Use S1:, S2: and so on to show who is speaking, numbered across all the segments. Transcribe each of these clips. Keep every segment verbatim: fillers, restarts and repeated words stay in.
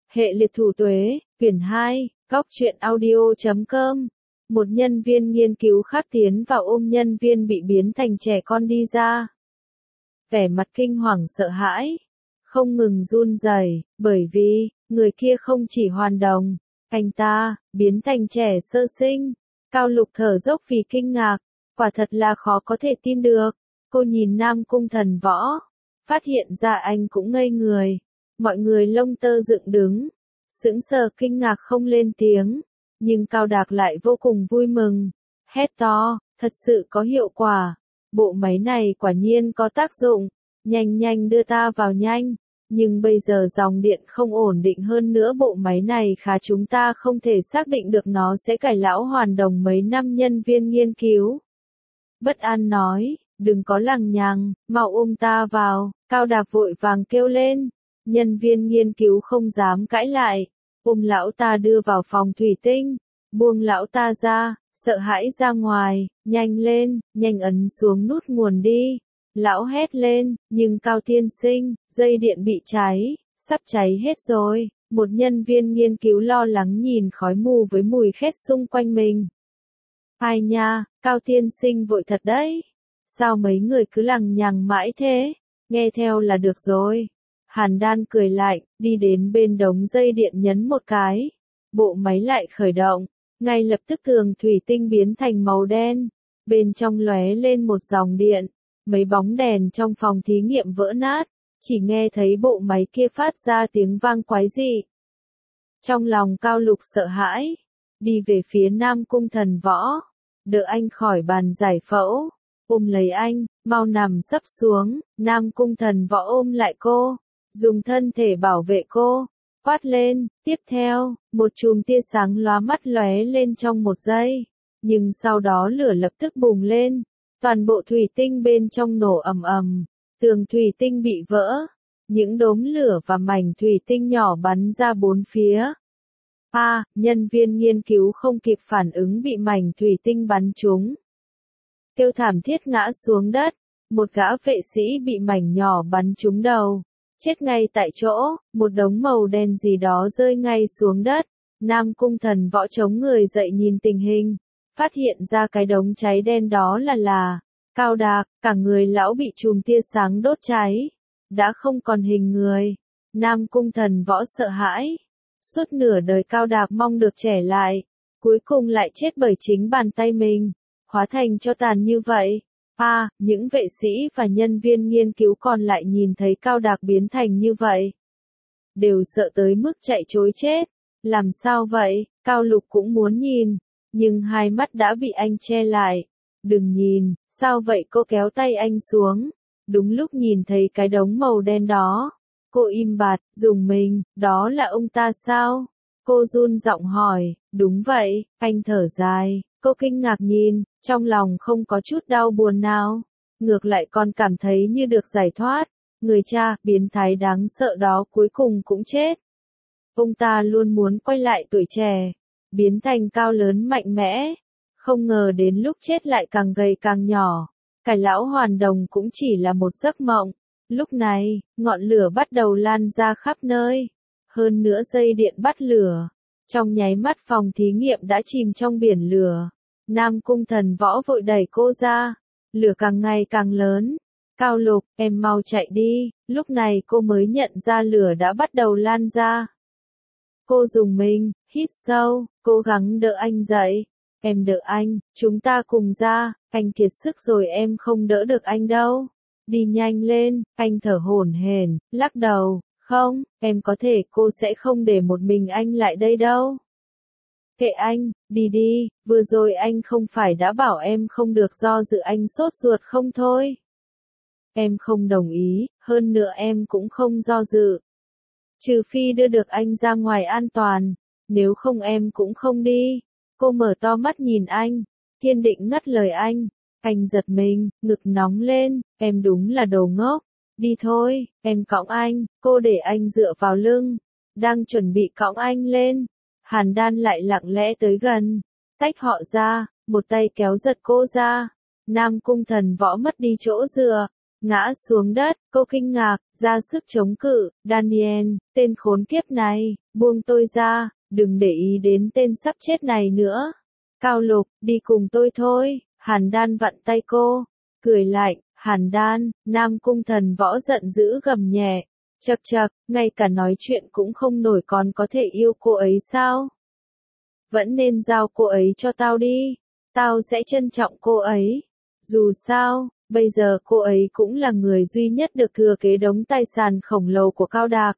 S1: Hệ liệt thủ tuế, quyển hai, góc truyện audio chấm com. Một nhân viên nghiên cứu khác tiến vào ôm nhân viên bị biến thành trẻ con đi ra. Vẻ mặt kinh hoàng sợ hãi, không ngừng run rẩy, bởi vì, người kia không chỉ hoàn đồng, anh ta, biến thành trẻ sơ sinh. Cao Lục thở dốc vì kinh ngạc, quả thật là khó có thể tin được. Cô nhìn Nam Cung Thần Võ, phát hiện ra anh cũng ngây người. Mọi người lông tơ dựng đứng, sững sờ kinh ngạc không lên tiếng, nhưng Cao Đạc lại vô cùng vui mừng, hét to, thật sự có hiệu quả, bộ máy này quả nhiên có tác dụng, nhanh nhanh đưa ta vào nhanh, nhưng bây giờ dòng điện không ổn định hơn nữa bộ máy này khá chúng ta không thể xác định được nó sẽ cải lão hoàn đồng mấy năm nhân viên nghiên cứu. Bất an nói, đừng có lằng nhằng, mau ôm ta vào, Cao Đạc vội vàng kêu lên. Nhân viên nghiên cứu không dám cãi lại, ôm lão ta đưa vào phòng thủy tinh, buông lão ta ra, sợ hãi ra ngoài, nhanh lên, nhanh ấn xuống nút nguồn đi. Lão hét lên, nhưng Cao tiên sinh, dây điện bị cháy, sắp cháy hết rồi. Một nhân viên nghiên cứu lo lắng nhìn khói mù với mùi khét xung quanh mình. Ai nha, Cao tiên sinh vội thật đấy. Sao mấy người cứ lằng nhằng mãi thế, nghe theo là được rồi. Hàn Đan cười lạnh, đi đến bên đống dây điện nhấn một cái. Bộ máy lại khởi động, ngay lập tức tường thủy tinh biến thành màu đen. Bên trong lóe lên một dòng điện, mấy bóng đèn trong phòng thí nghiệm vỡ nát, chỉ nghe thấy bộ máy kia phát ra tiếng vang quái dị. Trong lòng Cao Lục sợ hãi, đi về phía Nam Cung Thần Võ, đỡ anh khỏi bàn giải phẫu, ôm lấy anh, mau nằm sấp xuống. Nam Cung Thần Võ ôm lại cô, dùng thân thể bảo vệ cô, quát lên, tiếp theo, một chùm tia sáng lóa mắt lóe lên trong một giây, nhưng sau đó lửa lập tức bùng lên, toàn bộ thủy tinh bên trong nổ ầm ầm, tường thủy tinh bị vỡ, những đốm lửa và mảnh thủy tinh nhỏ bắn ra bốn phía. A, à, nhân viên nghiên cứu không kịp phản ứng bị mảnh thủy tinh bắn trúng. Kêu thảm thiết ngã xuống đất, một gã vệ sĩ bị mảnh nhỏ bắn trúng đầu. Chết ngay tại chỗ, một đống màu đen gì đó rơi ngay xuống đất. Nam Cung Thần Võ chống người dậy nhìn tình hình, phát hiện ra cái đống cháy đen đó là là Cao Đạc, cả người lão bị chùm tia sáng đốt cháy, đã không còn hình người. Nam Cung Thần Võ sợ hãi, suốt nửa đời Cao Đạc mong được trẻ lại, cuối cùng lại chết bởi chính bàn tay mình, hóa thành cho tàn như vậy. A, à, những vệ sĩ và nhân viên nghiên cứu còn lại nhìn thấy Cao Đạc biến thành như vậy, đều sợ tới mức chạy trối chết. Làm sao vậy? Cao Lục cũng muốn nhìn, nhưng hai mắt đã bị anh che lại. Đừng nhìn, sao vậy? Cô kéo tay anh xuống. Đúng lúc nhìn thấy cái đống màu đen đó, cô im bặt, rùng mình, đó là ông ta sao? Cô run giọng hỏi, đúng vậy, anh thở dài. Cô kinh ngạc nhìn, trong lòng không có chút đau buồn nào, ngược lại còn cảm thấy như được giải thoát. Người cha, biến thái đáng sợ đó cuối cùng cũng chết. Ông ta luôn muốn quay lại tuổi trẻ, biến thành cao lớn mạnh mẽ, không ngờ đến lúc chết lại càng gầy càng nhỏ. Cải lão hoàn đồng cũng chỉ là một giấc mộng. Lúc này, ngọn lửa bắt đầu lan ra khắp nơi, hơn nữa dây điện bắt lửa. Trong nháy mắt phòng thí nghiệm đã chìm trong biển lửa. Nam Cung Thần Võ vội đẩy cô ra. Lửa càng ngày càng lớn. Cao Lục, em mau chạy đi. Lúc này cô mới nhận ra lửa đã bắt đầu lan ra. Cô dùng mình, hít sâu, cố gắng đỡ anh dậy. Em đỡ anh, chúng ta cùng ra. Anh kiệt sức rồi, em không đỡ được anh đâu. Đi nhanh lên. Anh thở hổn hển, lắc đầu. Không, em có thể, cô sẽ không để một mình anh lại đây đâu. Kệ anh, đi đi, vừa rồi anh không phải đã bảo em không được do dự, anh sốt ruột không thôi. Em không đồng ý, hơn nữa em cũng không do dự. Trừ phi đưa được anh ra ngoài an toàn, nếu không em cũng không đi. Cô mở to mắt nhìn anh, kiên định ngắt lời anh. Anh giật mình, ngực nóng lên, em đúng là đồ ngốc. Đi thôi, em cõng anh. Cô để anh dựa vào lưng, đang chuẩn bị cõng anh lên. Hàn Đan lại lặng lẽ tới gần, tách họ ra, một tay kéo giật cô ra. Nam Cung Thần Võ mất đi chỗ dựa, ngã xuống đất, cô kinh ngạc, ra sức chống cự, Daniel, tên khốn kiếp này, buông tôi ra, đừng để ý đến tên sắp chết này nữa. Cao Lục, đi cùng tôi thôi, Hàn Đan vặn tay cô, cười lạnh, Hàn Đan, Nam Cung Thần Võ giận dữ gầm nhẹ, chậc chậc, ngay cả nói chuyện cũng không nổi còn có thể yêu cô ấy sao? Vẫn nên giao cô ấy cho tao đi, tao sẽ trân trọng cô ấy. Dù sao, bây giờ cô ấy cũng là người duy nhất được thừa kế đống tài sản khổng lồ của Cao Đạc.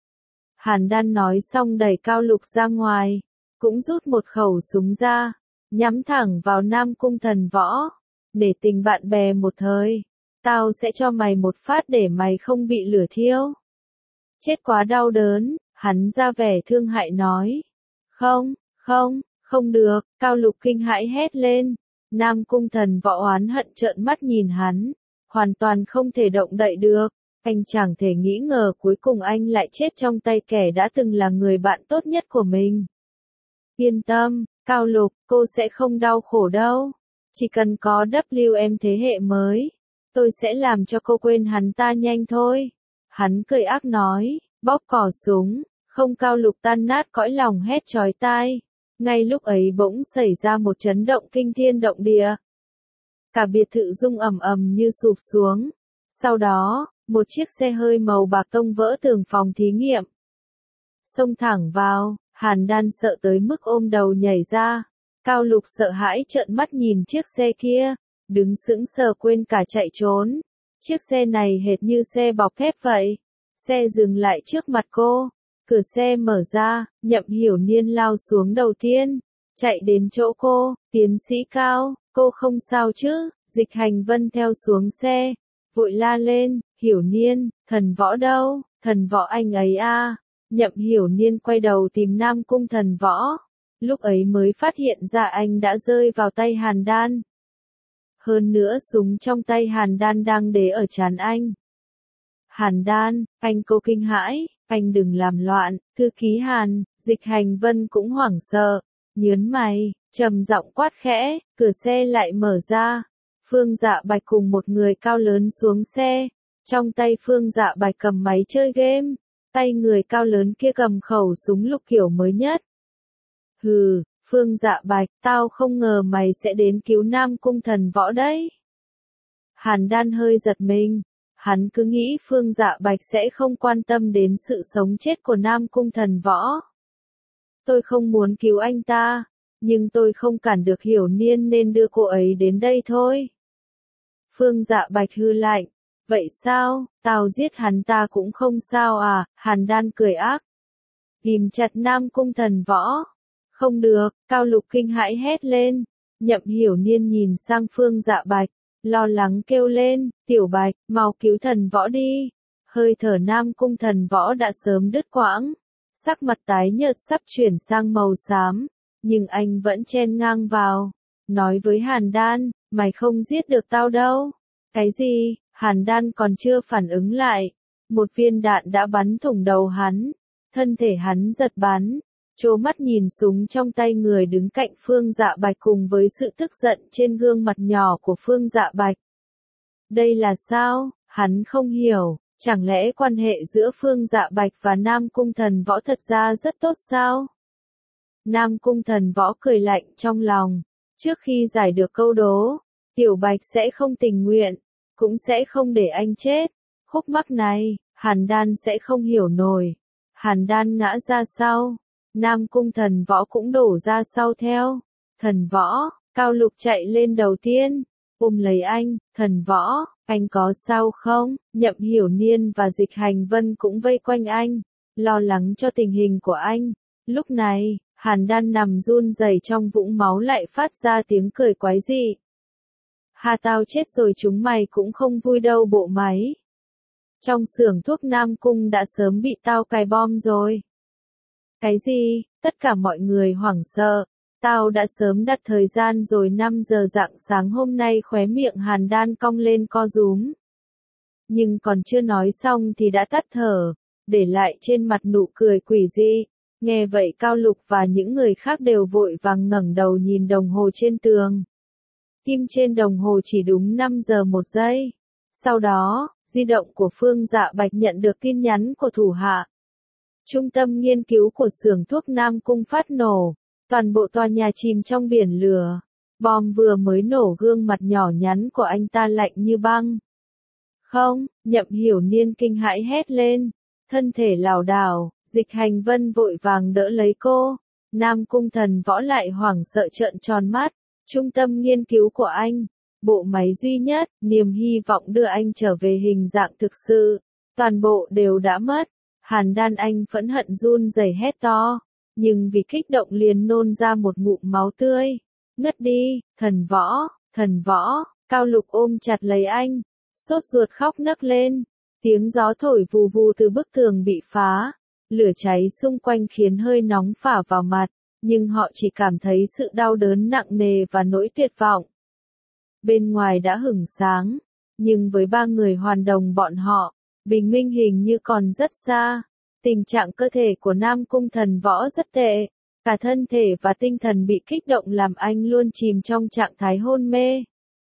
S1: Hàn Đan nói xong đẩy Cao Lục ra ngoài, cũng rút một khẩu súng ra, nhắm thẳng vào Nam Cung Thần Võ. Để tình bạn bè một thời, tao sẽ cho mày một phát để mày không bị lửa thiêu. Chết quá đau đớn, hắn ra vẻ thương hại nói. Không, không, không được, Cao Lục kinh hãi hét lên. Nam Cung Thần Võ oán hận trợn mắt nhìn hắn, hoàn toàn không thể động đậy được. Anh chẳng thể nghĩ ngờ cuối cùng anh lại chết trong tay kẻ đã từng là người bạn tốt nhất của mình. Yên tâm, Cao Lục, cô sẽ không đau khổ đâu. Chỉ cần có W M thế hệ mới, tôi sẽ làm cho cô quên hắn ta nhanh thôi. Hắn cười ác nói, bóp cò súng, không. Cao Lục tan nát cõi lòng hét chói tai. Ngay lúc ấy bỗng xảy ra một chấn động kinh thiên động địa. Cả biệt thự rung ầm ầm như sụp xuống. Sau đó, một chiếc xe hơi màu bạc tông vỡ tường phòng thí nghiệm. Xông thẳng vào, Hàn Đan sợ tới mức ôm đầu nhảy ra. Cao Lục sợ hãi trợn mắt nhìn chiếc xe kia, đứng sững sờ quên cả chạy trốn. Chiếc xe này hệt như xe bọc thép vậy. Xe dừng lại trước mặt cô, cửa xe mở ra, Nhậm Hiểu Niên lao xuống đầu tiên, chạy đến chỗ cô, tiến sĩ Cao, cô không sao chứ? Dịch Hành Vân theo xuống xe, vội la lên, Hiểu Niên, Thần Võ đâu, Thần Võ anh ấy à? Nhậm Hiểu Niên quay đầu tìm Nam Cung Thần Võ, lúc ấy mới phát hiện ra anh đã rơi vào tay Hàn Đan. Hơn nữa súng trong tay Hàn Đan đang để ở trán anh. Hàn Đan, anh cô kinh hãi, anh đừng làm loạn. Thư ký Hàn, Dịch Hành Vân cũng hoảng sợ, nhớn mày, trầm giọng quát khẽ, cửa xe lại mở ra. Phương Dạ Bạch cùng một người cao lớn xuống xe, trong tay Phương Dạ Bạch cầm máy chơi game, tay người cao lớn kia cầm khẩu súng lục kiểu mới nhất. Hừ, Phương Dạ Bạch, tao không ngờ mày sẽ đến cứu Nam Cung Thần Võ đấy. Hàn Đan hơi giật mình, hắn cứ nghĩ Phương Dạ Bạch sẽ không quan tâm đến sự sống chết của Nam Cung Thần Võ. Tôi không muốn cứu anh ta, nhưng tôi không cản được Hiểu Niên nên đưa cô ấy đến đây thôi. Phương Dạ Bạch hư lạnh, vậy sao, tao giết hắn ta cũng không sao à? Hàn Đan cười ác, ghim chặt Nam Cung Thần Võ. Không được, Cao Lục kinh hãi hét lên. Nhậm Hiểu Niên nhìn sang Phương Dạ Bạch, lo lắng kêu lên, Tiểu Bạch, mau cứu Thần Võ đi. Hơi thở Nam Cung Thần Võ đã sớm đứt quãng, sắc mặt tái nhợt sắp chuyển sang màu xám, nhưng anh vẫn chen ngang vào, nói với Hàn Đan, mày không giết được tao đâu. Cái gì? Hàn Đan còn chưa phản ứng lại, một viên đạn đã bắn thủng đầu hắn, thân thể hắn giật bắn, trố mắt nhìn súng trong tay người đứng cạnh Phương Dạ Bạch cùng với sự tức giận trên gương mặt nhỏ của Phương Dạ Bạch. Đây là sao? Hắn không hiểu, chẳng lẽ quan hệ giữa Phương Dạ Bạch và Nam Cung Thần Võ thật ra rất tốt sao? Nam Cung Thần Võ cười lạnh trong lòng, trước khi giải được câu đố, Tiểu Bạch sẽ không tình nguyện, cũng sẽ không để anh chết. Khúc mắc này, Hàn Đan sẽ không hiểu nổi. Hàn Đan ngã ra sau, Nam Cung Thần Võ cũng đổ ra sau theo. Thần Võ, Cao Lục chạy lên đầu tiên, ôm lấy anh, Thần Võ, anh có sao không? Nhậm Hiểu Niên và Dịch Hành Vân cũng vây quanh anh, lo lắng cho tình hình của anh. Lúc này, Hàn Đan nằm run rẩy trong vũng máu lại phát ra tiếng cười quái dị. Hà tao chết rồi chúng mày cũng không vui đâu bộ máy. Trong xưởng thuốc Nam Cung đã sớm bị tao cài bom rồi. Cái gì? Tất cả mọi người hoảng sợ. Tao đã sớm đặt thời gian rồi năm giờ rạng sáng hôm nay khóe miệng Hàn Đan cong lên co rúm. Nhưng còn chưa nói xong thì đã tắt thở, để lại trên mặt nụ cười quỷ dị. Nghe vậy Cao Lục và những người khác đều vội vàng ngẩng đầu nhìn đồng hồ trên tường. Kim trên đồng hồ chỉ đúng năm giờ một giây. Sau đó, di động của Phương Dạ Bạch nhận được tin nhắn của thủ hạ. Trung tâm nghiên cứu của xưởng thuốc Nam Cung phát nổ, toàn bộ tòa nhà chìm trong biển lửa. Bom vừa mới nổ, gương mặt nhỏ nhắn của anh ta lạnh như băng. Không, Nhậm Hiểu Niên kinh hãi hét lên, thân thể lảo đảo, Dịch Hành Vân vội vàng đỡ lấy cô. Nam Cung Thần Võ lại hoảng sợ trợn tròn mắt, trung tâm nghiên cứu của anh, bộ máy duy nhất, niềm hy vọng đưa anh trở về hình dạng thực sự, toàn bộ đều đã mất. Hàn Đan Anh phẫn hận run rẩy hét to, nhưng vì kích động liền nôn ra một ngụm máu tươi. Ngất đi, Thần Võ, Thần Võ, Cao Lục ôm chặt lấy anh, sốt ruột khóc nấc lên. Tiếng gió thổi vù vù từ bức tường bị phá, lửa cháy xung quanh khiến hơi nóng phả vào mặt, nhưng họ chỉ cảm thấy sự đau đớn nặng nề và nỗi tuyệt vọng. Bên ngoài đã hửng sáng, nhưng với ba người hoàn đồng bọn họ, bình minh hình như còn rất xa. Tình trạng cơ thể của Nam Cung Thần Võ rất tệ, cả thân thể và tinh thần bị kích động làm anh luôn chìm trong trạng thái hôn mê.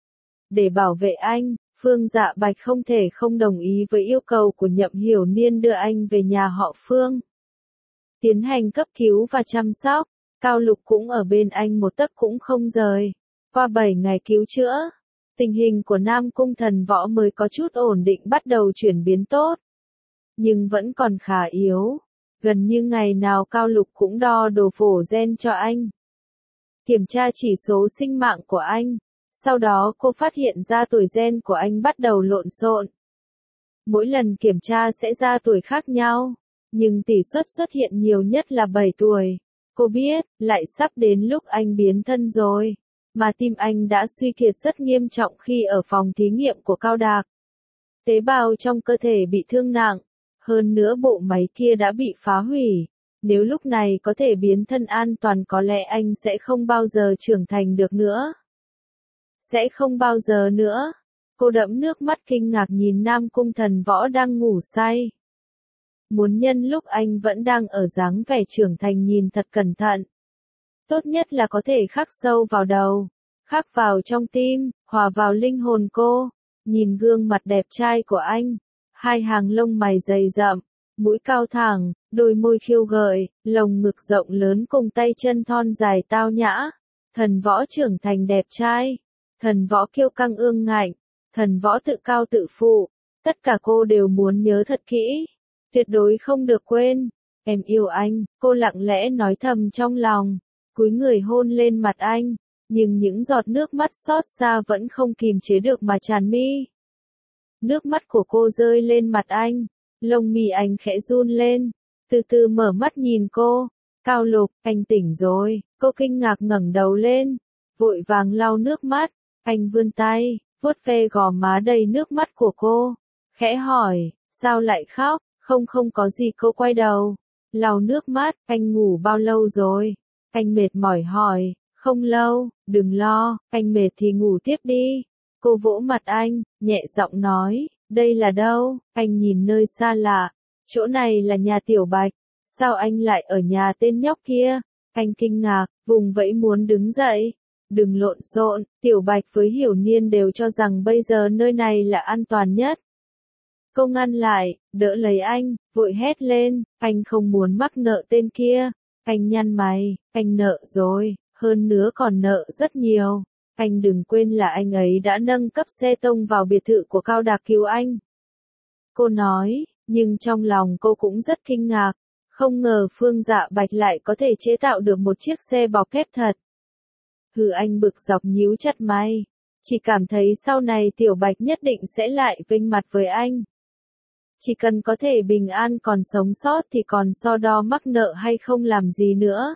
S1: Để bảo vệ anh, Phương Dạ Bạch không thể không đồng ý với yêu cầu của Nhậm Hiểu Niên đưa anh về nhà họ Phương. Tiến hành cấp cứu và chăm sóc, Cao Lục cũng ở bên anh một tấc cũng không rời. Qua bảy ngày cứu chữa, tình hình của Nam Cung Thần Võ mới có chút ổn định, bắt đầu chuyển biến tốt. Nhưng vẫn còn khá yếu. Gần như ngày nào Cao Lục cũng đo đồ phổ gen cho anh. Kiểm tra chỉ số sinh mạng của anh. Sau đó cô phát hiện ra tuổi gen của anh bắt đầu lộn xộn. Mỗi lần kiểm tra sẽ ra tuổi khác nhau, nhưng tỷ suất xuất hiện nhiều nhất là bảy tuổi. Cô biết, lại sắp đến lúc anh biến thân rồi, mà tim anh đã suy kiệt rất nghiêm trọng khi ở phòng thí nghiệm của Cao Đạc. Tế bào trong cơ thể bị thương nặng, hơn nữa bộ máy kia đã bị phá hủy. Nếu lúc này có thể biến thân an toàn có lẽ anh sẽ không bao giờ trưởng thành được nữa. Sẽ không bao giờ nữa. Cô đẫm nước mắt kinh ngạc nhìn Nam Cung Thần Võ đang ngủ say. Muốn nhân lúc anh vẫn đang ở dáng vẻ trưởng thành nhìn thật cẩn thận. Tốt nhất là có thể khắc sâu vào đầu, khắc vào trong tim, hòa vào linh hồn cô. Nhìn gương mặt đẹp trai của anh, hai hàng lông mày dày rậm, mũi cao thẳng, đôi môi khiêu gợi, lồng ngực rộng lớn cùng tay chân thon dài tao nhã. Thần Võ trưởng thành đẹp trai, Thần Võ kiêu căng ương ngạnh, Thần Võ tự cao tự phụ, tất cả cô đều muốn nhớ thật kỹ, tuyệt đối không được quên. Em yêu anh, cô lặng lẽ nói thầm trong lòng, cúi người hôn lên mặt anh, nhưng những giọt nước mắt xót xa vẫn không kìm chế được mà tràn mi. Nước mắt của cô rơi lên mặt anh, lông mi anh khẽ run lên, từ từ mở mắt nhìn cô. Cao Lục, anh tỉnh rồi. Cô kinh ngạc ngẩng đầu lên, vội vàng lau nước mắt. Anh vươn tay, vuốt ve gò má đầy nước mắt của cô, khẽ hỏi, sao lại khóc? Không không có gì. Cô quay đầu, lau nước mắt. Anh ngủ bao lâu rồi? Anh mệt mỏi hỏi. Không lâu, đừng lo, anh mệt thì ngủ tiếp đi. Cô vỗ mặt anh, nhẹ giọng nói, đây là đâu? Anh nhìn nơi xa lạ, chỗ này là nhà Tiểu Bạch, sao anh lại ở nhà tên nhóc kia? Anh kinh ngạc, vùng vẫy muốn đứng dậy. Đừng lộn xộn, Tiểu Bạch với Hiểu Niên đều cho rằng bây giờ nơi này là an toàn nhất. Cô ngăn lại, đỡ lấy anh, vội hét lên, anh không muốn mắc nợ tên kia. Anh nhăn mày, anh nợ rồi, hơn nữa còn nợ rất nhiều. Anh đừng quên là anh ấy đã nâng cấp xe tông vào biệt thự của Cao Đạc cứu anh. Cô nói, nhưng trong lòng cô cũng rất kinh ngạc, không ngờ Phương Dạ Bạch lại có thể chế tạo được một chiếc xe bọc thép thật. Hừ, anh bực dọc nhíu chặt mày, chỉ cảm thấy sau này Tiểu Bạch nhất định sẽ lại vênh mặt với anh. Chỉ cần có thể bình an còn sống sót thì còn so đo mắc nợ hay không làm gì nữa.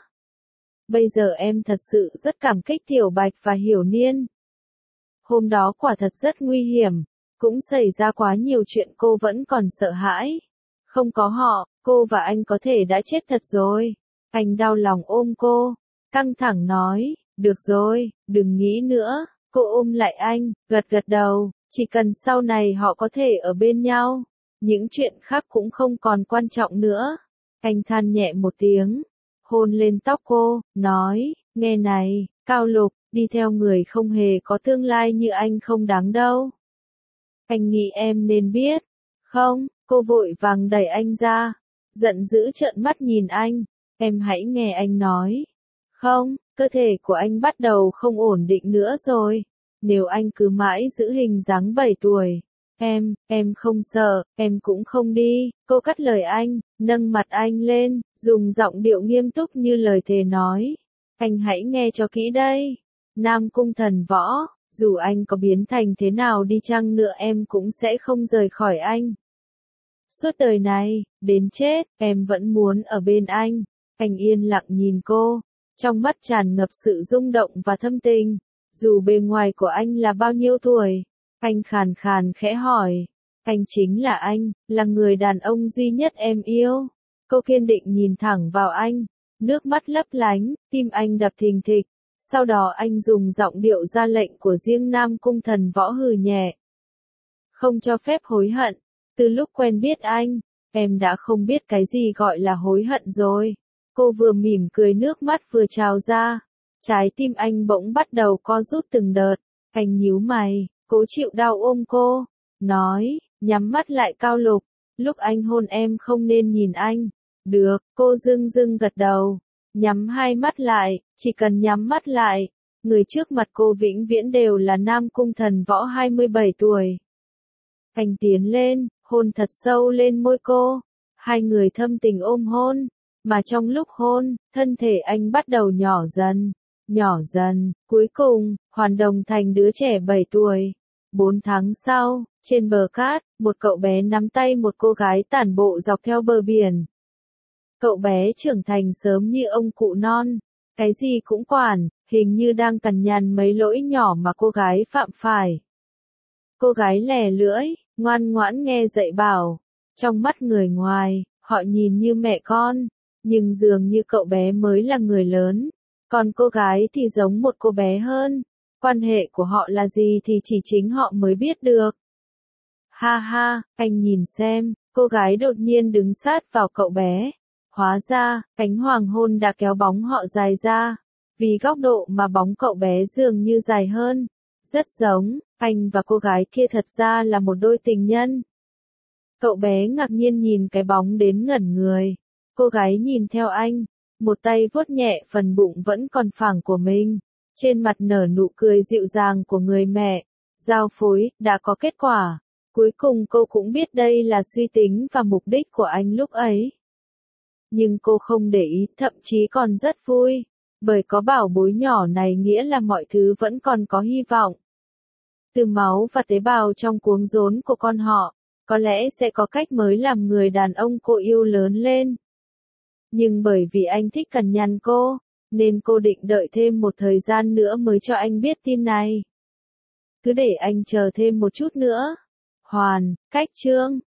S1: Bây giờ em thật sự rất cảm kích Tiểu Bạch và Hiểu Niên. Hôm đó quả thật rất nguy hiểm, cũng xảy ra quá nhiều chuyện cô vẫn còn sợ hãi. Không có họ, cô và anh có thể đã chết thật rồi. Anh đau lòng ôm cô, căng thẳng nói, được rồi, đừng nghĩ nữa. Cô ôm lại anh, gật gật đầu, chỉ cần sau này họ có thể ở bên nhau, những chuyện khác cũng không còn quan trọng nữa. Anh than nhẹ một tiếng, hôn lên tóc cô, nói, nghe này, Cao Lục, đi theo người không hề có tương lai như anh không đáng đâu. Anh nghĩ em nên biết. Không, cô vội vàng đẩy anh ra. Giận dữ trợn mắt nhìn anh. Em hãy nghe anh nói. Không, cơ thể của anh bắt đầu không ổn định nữa rồi. Nếu anh cứ mãi giữ hình dáng bảy tuổi. Em, em không sợ, em cũng không đi. Cô cắt lời anh, nâng mặt anh lên, dùng giọng điệu nghiêm túc như lời thề nói. Anh hãy nghe cho kỹ đây. Nam Cung Thần Võ, dù anh có biến thành thế nào đi chăng nữa em cũng sẽ không rời khỏi anh. Suốt đời này, đến chết, em vẫn muốn ở bên anh. Anh yên lặng nhìn cô, trong mắt tràn ngập sự rung động và thâm tình. Dù bề ngoài của anh là bao nhiêu tuổi, anh khàn khàn khẽ hỏi. Anh chính là anh, là người đàn ông duy nhất em yêu. Cô kiên định nhìn thẳng vào anh, nước mắt lấp lánh, tim anh đập thình thịch. Sau đó anh dùng giọng điệu ra lệnh của riêng Nam Cung Thần Võ hừ nhẹ. Không cho phép hối hận. Từ lúc quen biết anh, em đã không biết cái gì gọi là hối hận rồi. Cô vừa mỉm cười nước mắt vừa trào ra. Trái tim anh bỗng bắt đầu co rút từng đợt. Anh nhíu mày, cố chịu đau ôm cô. Nói, nhắm mắt lại Cao Lục. Lúc anh hôn em không nên nhìn anh. Được, cô dưng dưng gật đầu. Nhắm hai mắt lại, chỉ cần nhắm mắt lại. Người trước mặt cô vĩnh viễn đều là Nam Cung Thần Võ hai mươi bảy tuổi. Anh tiến lên, hôn thật sâu lên môi cô. Hai người thâm tình ôm hôn. Mà trong lúc hôn, thân thể anh bắt đầu nhỏ dần. Nhỏ dần, cuối cùng, hoàn đồng thành đứa trẻ bảy tuổi. Bốn tháng sau, trên bờ cát, một cậu bé nắm tay một cô gái tản bộ dọc theo bờ biển. Cậu bé trưởng thành sớm như ông cụ non. Cái gì cũng quản, hình như đang cằn nhằn mấy lỗi nhỏ mà cô gái phạm phải. Cô gái lè lưỡi, ngoan ngoãn nghe dạy bảo. Trong mắt người ngoài, họ nhìn như mẹ con. Nhưng dường như cậu bé mới là người lớn. Còn cô gái thì giống một cô bé hơn. Quan hệ của họ là gì thì chỉ chính họ mới biết được. Ha ha, anh nhìn xem, cô gái đột nhiên đứng sát vào cậu bé. Hóa ra, cánh hoàng hôn đã kéo bóng họ dài ra. Vì góc độ mà bóng cậu bé dường như dài hơn. Rất giống, anh và cô gái kia thật ra là một đôi tình nhân. Cậu bé ngạc nhiên nhìn cái bóng đến ngẩn người. Cô gái nhìn theo anh, một tay vuốt nhẹ phần bụng vẫn còn phẳng của mình. Trên mặt nở nụ cười dịu dàng của người mẹ. Giao phối, đã có kết quả. Cuối cùng cô cũng biết đây là suy tính và mục đích của anh lúc ấy. Nhưng cô không để ý, thậm chí còn rất vui. Bởi có bảo bối nhỏ này nghĩa là mọi thứ vẫn còn có hy vọng. Từ máu và tế bào trong cuống rốn của con họ, có lẽ sẽ có cách mới làm người đàn ông cô yêu lớn lên. Nhưng bởi vì anh thích cằn nhằn cô, nên cô định đợi thêm một thời gian nữa mới cho anh biết tin này. Cứ để anh chờ thêm một chút nữa. Hoàn, cách chương.